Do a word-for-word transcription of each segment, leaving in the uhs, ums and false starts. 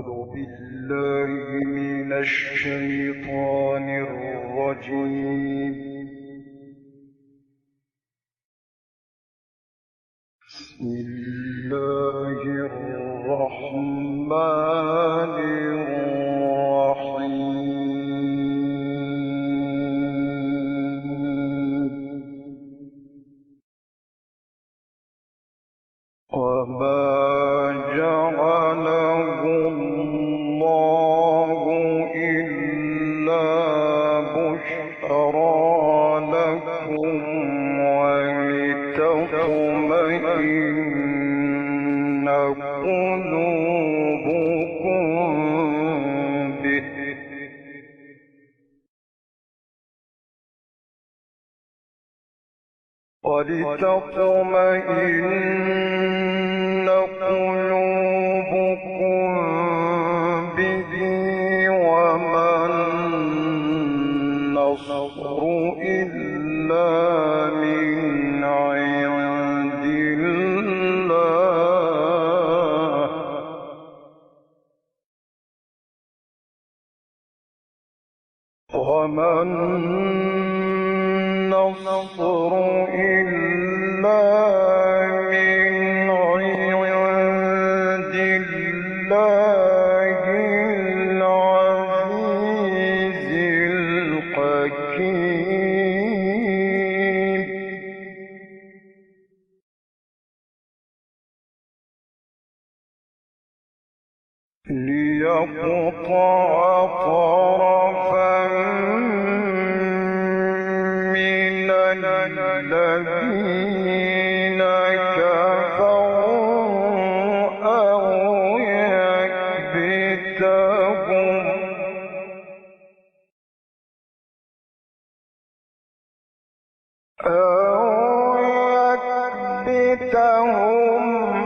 بالله من الشيطان الرجيم. بسم الله الرحمن الرحيم. وما جعله الله إلا بشرى لكم ولتطمئن قلوبكم به ولتطمئن قلوبكم به وما النصر إلا من عند الله وما النصر إلا من عند الله العزيز الحكيم. ليقطع طرفا من الذين كفروا أو يكبتهم أو يكبتهم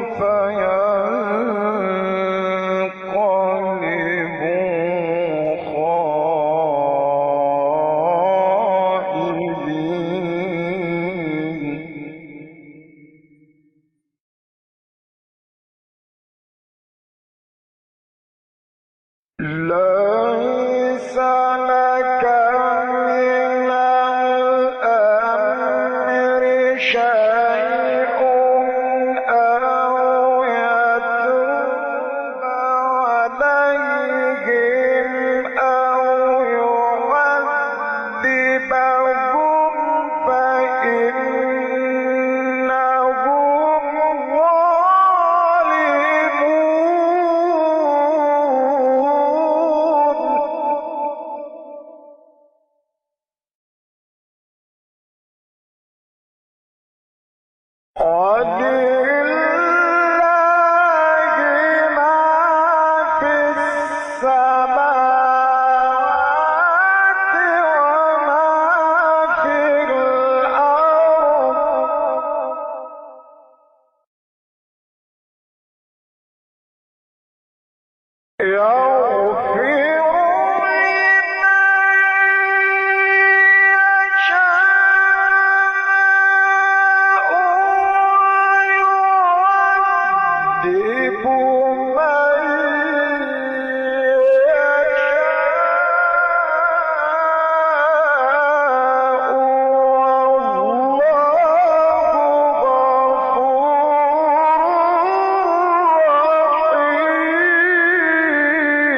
فينقلبوا خائبين. ليس لك من الأمر شيء أو يتوب عليهم أو يعذبهم فإنهم ظالمون. ولله ما في السماوات وما في الأرض. يغفر يعذب من يشاء والله غفور رحيم.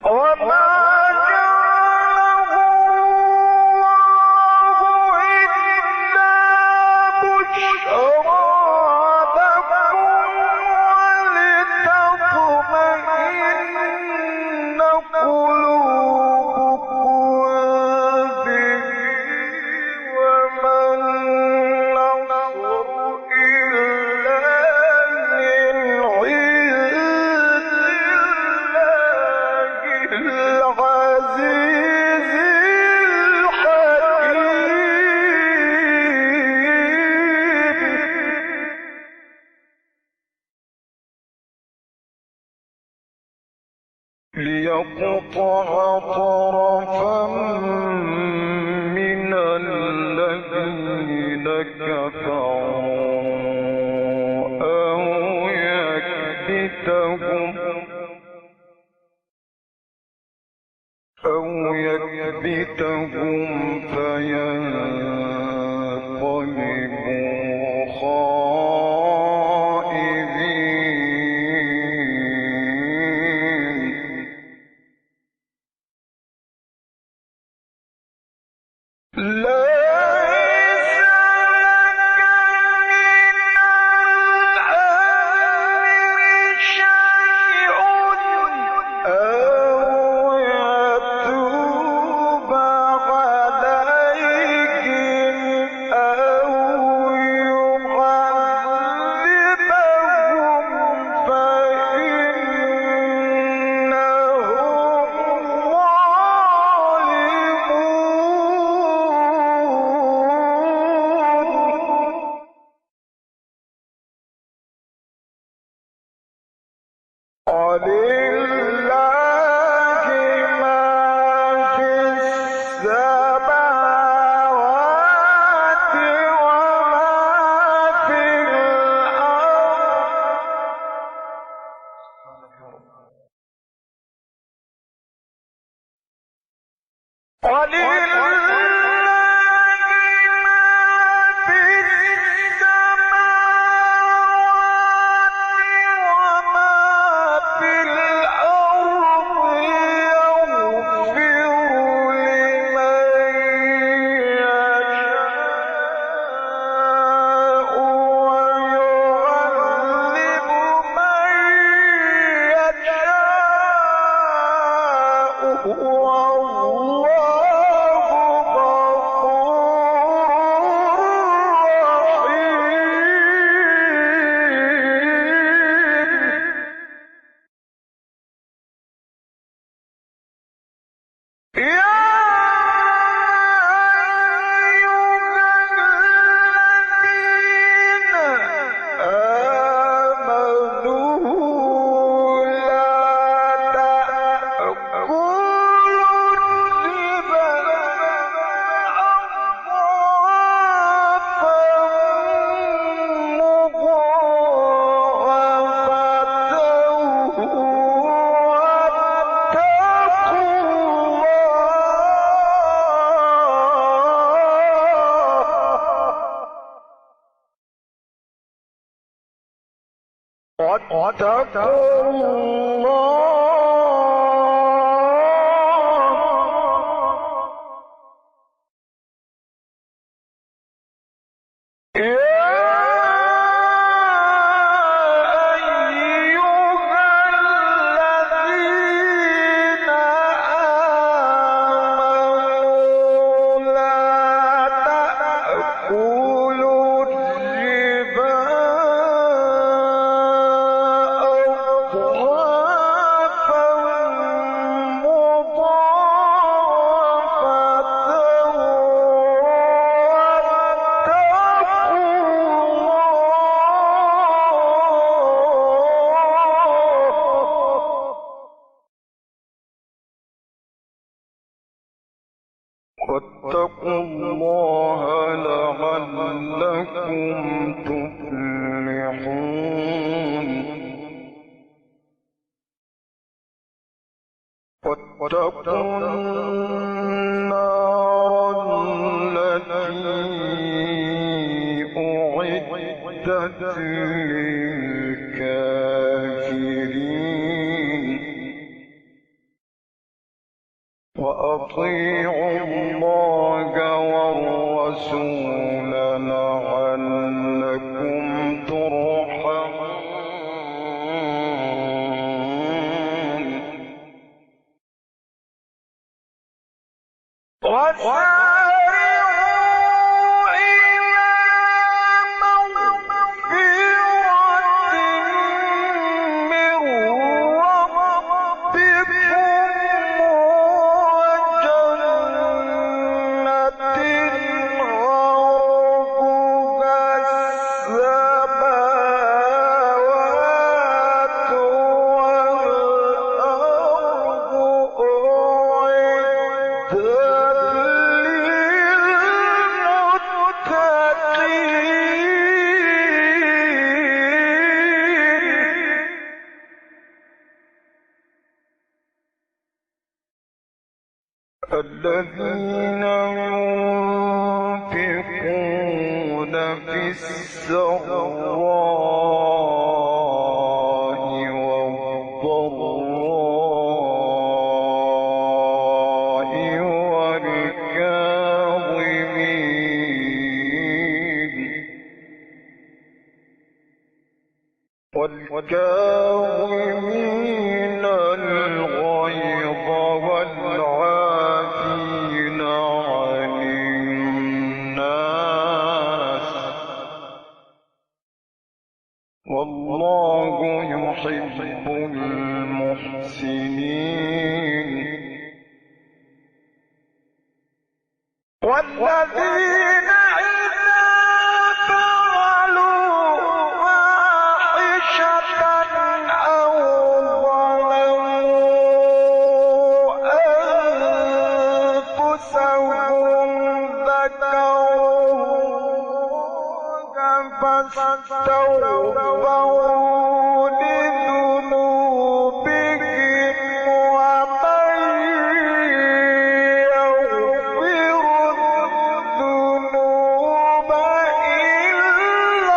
وما جعله الله إلا بشرى لكم ولتطمئن قلوبكم به وما النصر إلا من عند الله العزيز الحكيم ليقطع طرفا من الذين كفروا أو يكبتهم أو يكبتهم فينقلبوا خائبين ليس لك من الأمر شيء أو يتوب عليهم أو يعذبهم فإنهم ظالمون ولله ما في السماوات وما في الأرض ولله ما في السماوات وما في الأرض يغفر لمن يشاء ويعذب من يشاء والله غفور رحيم يا أيها الذين آمنوا لا تأكلوا الربا أضعافا مضاعفة واتقوا الله يا أيها الذين آمنوا لا تأكلوا الربا أضعافا واتقوا الله لعلكم تفلحون واتقوا النار التي أعدت للكافرين وأطيعوا الله والرسول لعلكم ترحمون. الذين ينفقون في السراء والضراء والكاظمين والكاظمين الغيظ والعافين عن الناس والله يحب المحسنين. والذين إذا فعلوا فاحشة أو ظلموا أنفسهم ذكروا فاستغفروا لذنوبهم ومن يغفر الذنوب إلا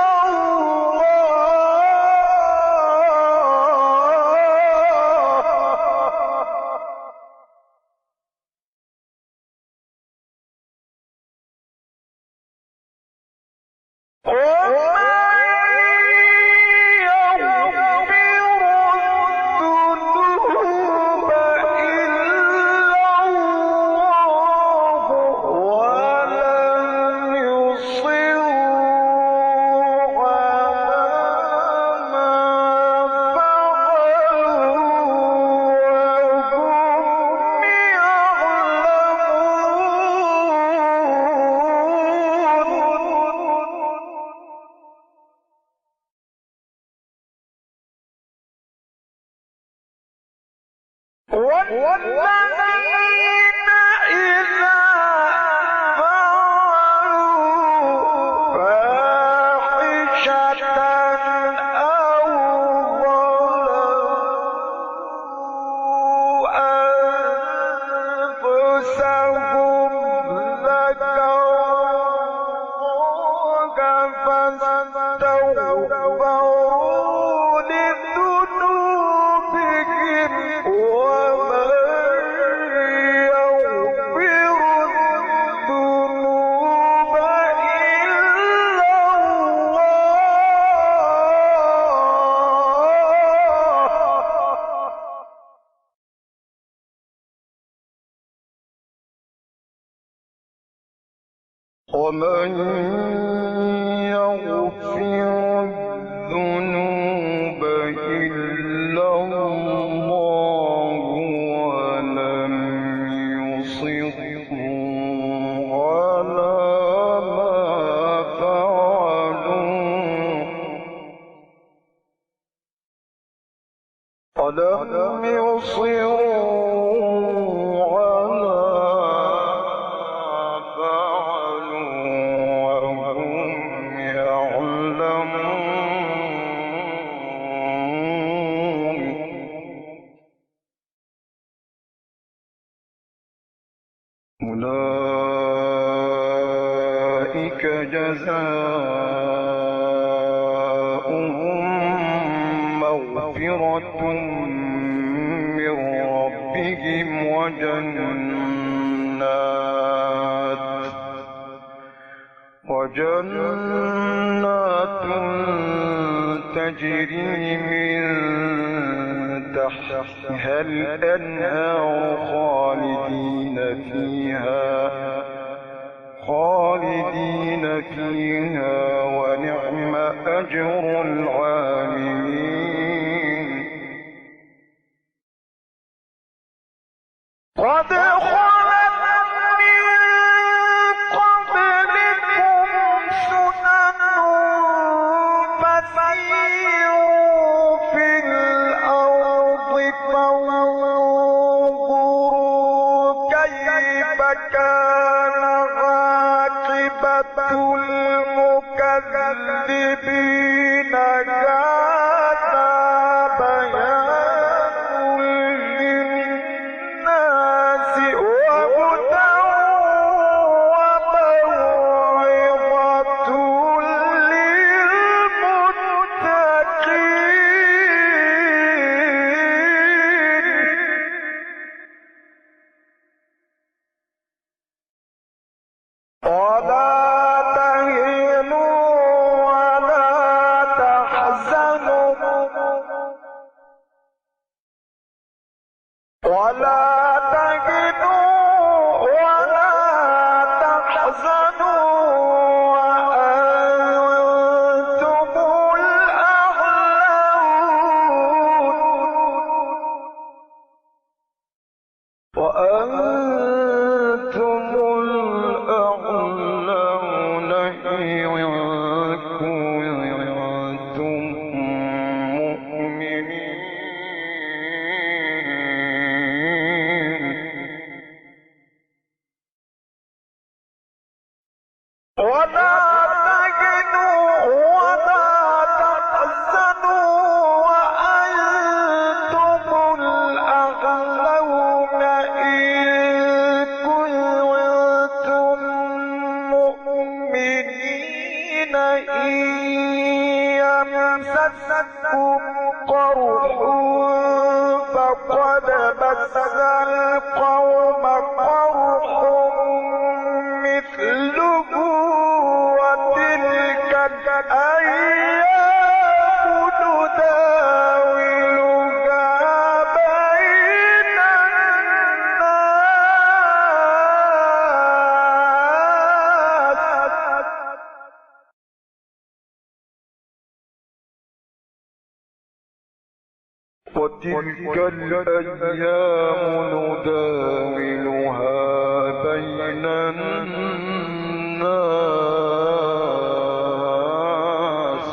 والذين إذا فعلوا فاحشة أو ظلموا أنفسهم ذكروا الله فاستغفروا لذنوبهم ومن يغفر الذنوب إلا الله ومن يغفر الذنوب إلا الله ولم يصروا على ما فعلوا ولم يصروا على ما فعلوا وهم يعلمون. أولئك جزاؤهم مغفرة من ربهم وجنات وجنات تجري من تحتها الأنهار خالدين فيها خالدين فيها ونعم أجر العاملين. قد خلت من قبلكم سنن فسيروا في الأرض فانظروا كيف كان عاقبة المكذبين. هذا بيان للناس وهدى وموعظة للمتقين. ولا تهنوا ولا تحزنوا ولا تهنوا ولا تحزنوا وأنتم الأعلون وأنتم الأعلون إن كنتم مؤمنين. ولا تهنوا ولا تحزنوا وأنتم الأعلون إن كنتم مؤمنين. إن يمسسكم قرح فقد مس القوم قرح مثله وتلك الأيام نداولها بين الناس وتلك الأيام نداولها بين الناس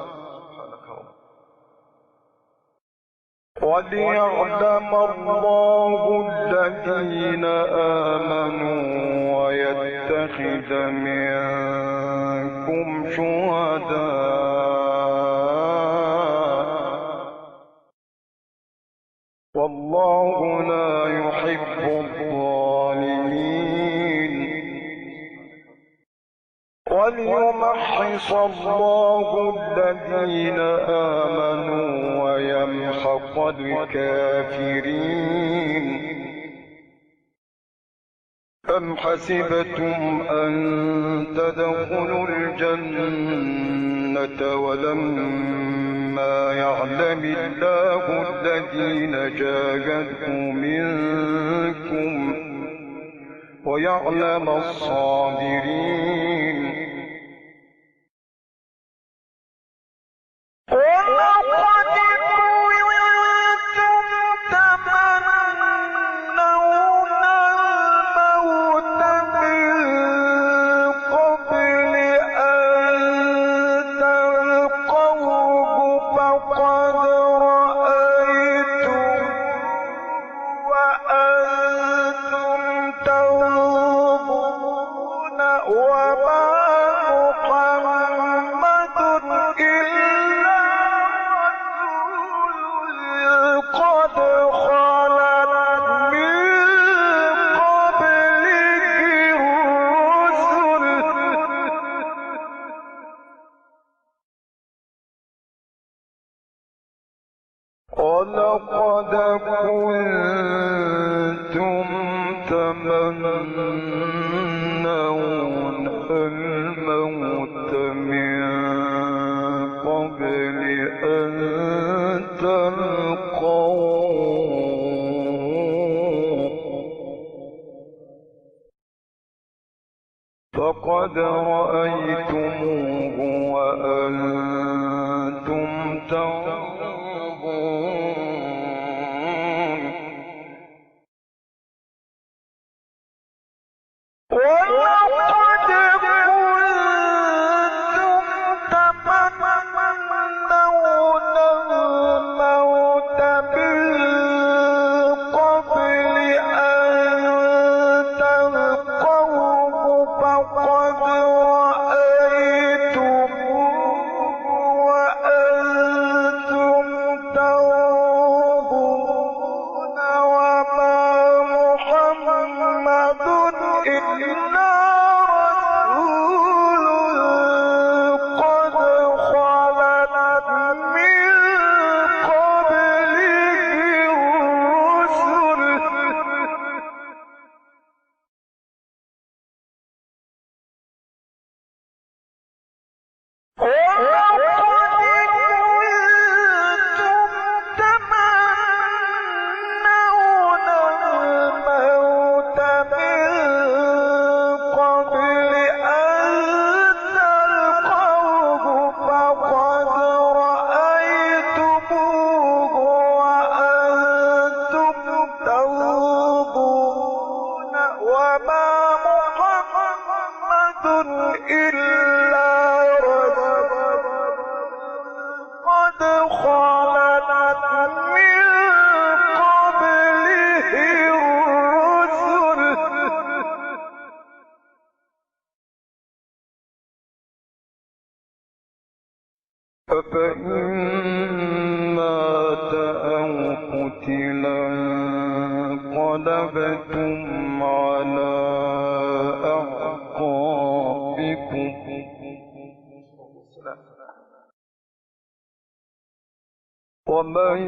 وليعلم الله الذين آمنوا ويتخذ منكم شهداء والله لا يحب الظالمين. وليمحص الله الذين آمنوا ويمحق الكافرين. أم حسبتم أن تدخلوا الجنة ولما يعلم الله الذين جاهدوا منكم ويعلم الصابرين. ولقد كنتم تمنون الموت من قبل أن تلقوه فقد رأيتم وأنتم تنظرون وما محمد إلا رسول قد خلت من قبله الرسل ولقد كنتم فقد رأيتموه وأنتم تنظرون ولقد كنتم تمنون الموت من قبل أن تلقوه فقد رأيتموه وأنتم تنظرون وما محمد إلا رسول قد خلت من قبله الرسل ولقد كنتم تمنون الموت من قبل أن تلقوه فقد رأيتموه وأنتم تنظرون وما محمد إلا رسول قد خلت من قبله الرسل أفإن مات أو قتلا انقلبتم على أعقابكم ومن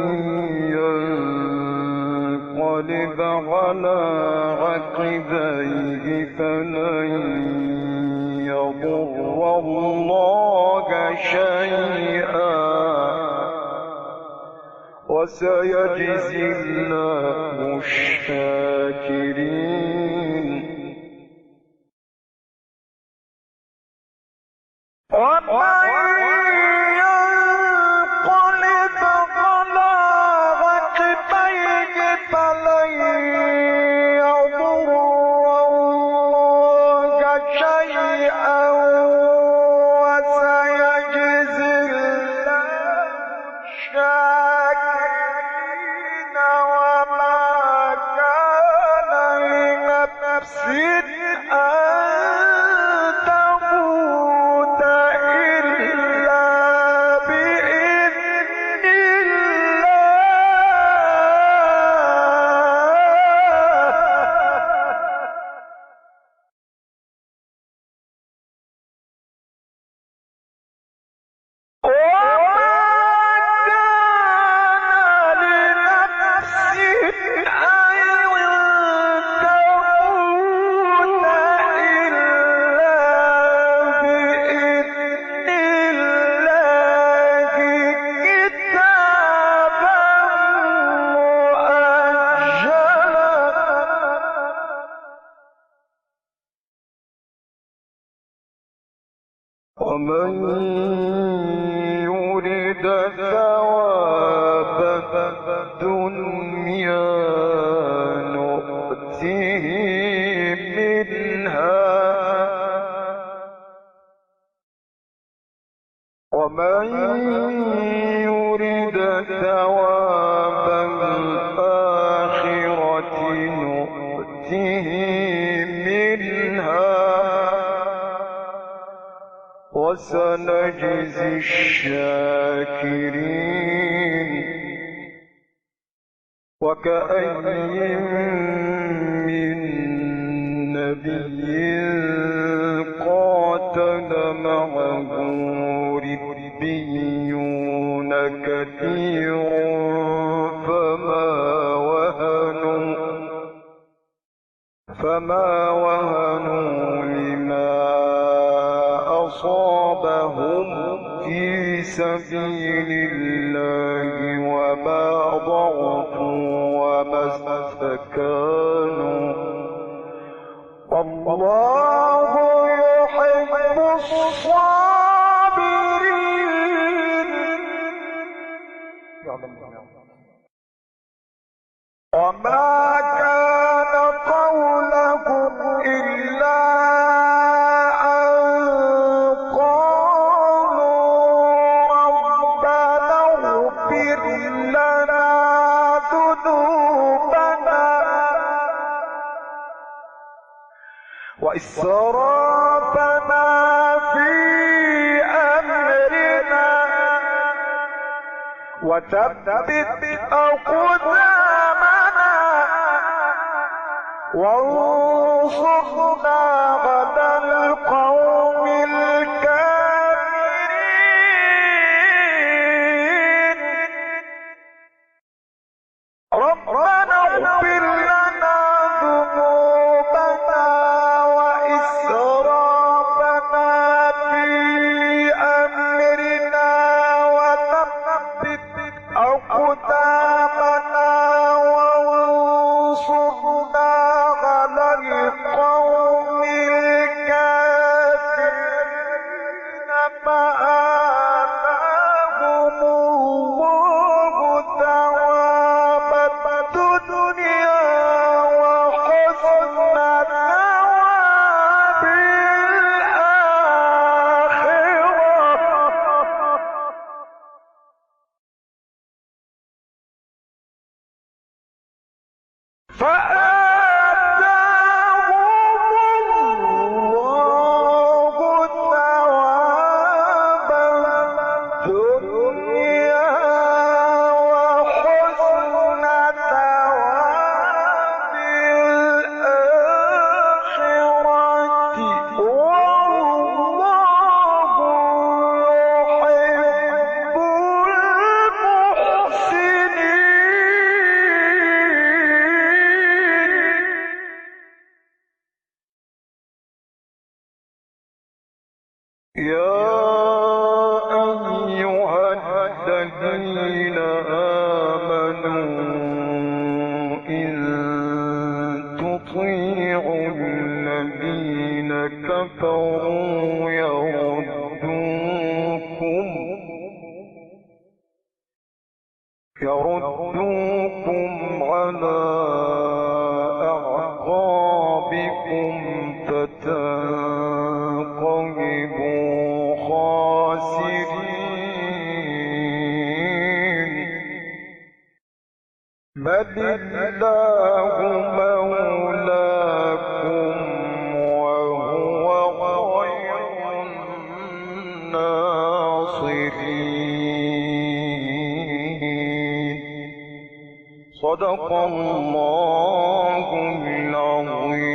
ينقلب على عقبيه فلن يضر الله شيئا وسيجزي الله الشاكرين ومن ينقلب على عقبيه فلن يضر الله شيئا وسيجزي الله الشاكرين وما كان لنفس أن تموت إلا بإذن ومن يرد ثواب الدنيا نؤته منها ومن يرد ثواب الآخرة نؤته منها وسنجزي الشاكرين وكأي من نبي قاتل معه ربيون كثير فما وهنوا فما وهنوا لما أصابهم في سبيل الله وما ضعفوا وما استكانوا والله وما كان قولهم إلا أن قالوا ربنا اغفر لنا ذنوبنا وإسرافنا في أمرنا وثبت أقدامنا وانصرنا على القوم الكافرين ربنا اغفر لنا ذنوبنا وإسرافنا في أمرنا وثبت أقدامنا وانصرنا على القوم الكافرين فآتاهم الله ثواب الدنيا وحسن ثواب الآخرة فآتاهم الله ثواب الدنيا وحسن ثواب الآخرة والله يحب المحسنين يا أيها الذين آمنوا إن تطيعوا الذين كفروا يردوكم يردوكم على أعقابكم فتنقلبوا خاسرين بل الله مولاكم وهو خير الناصرين صدق الله العظيم.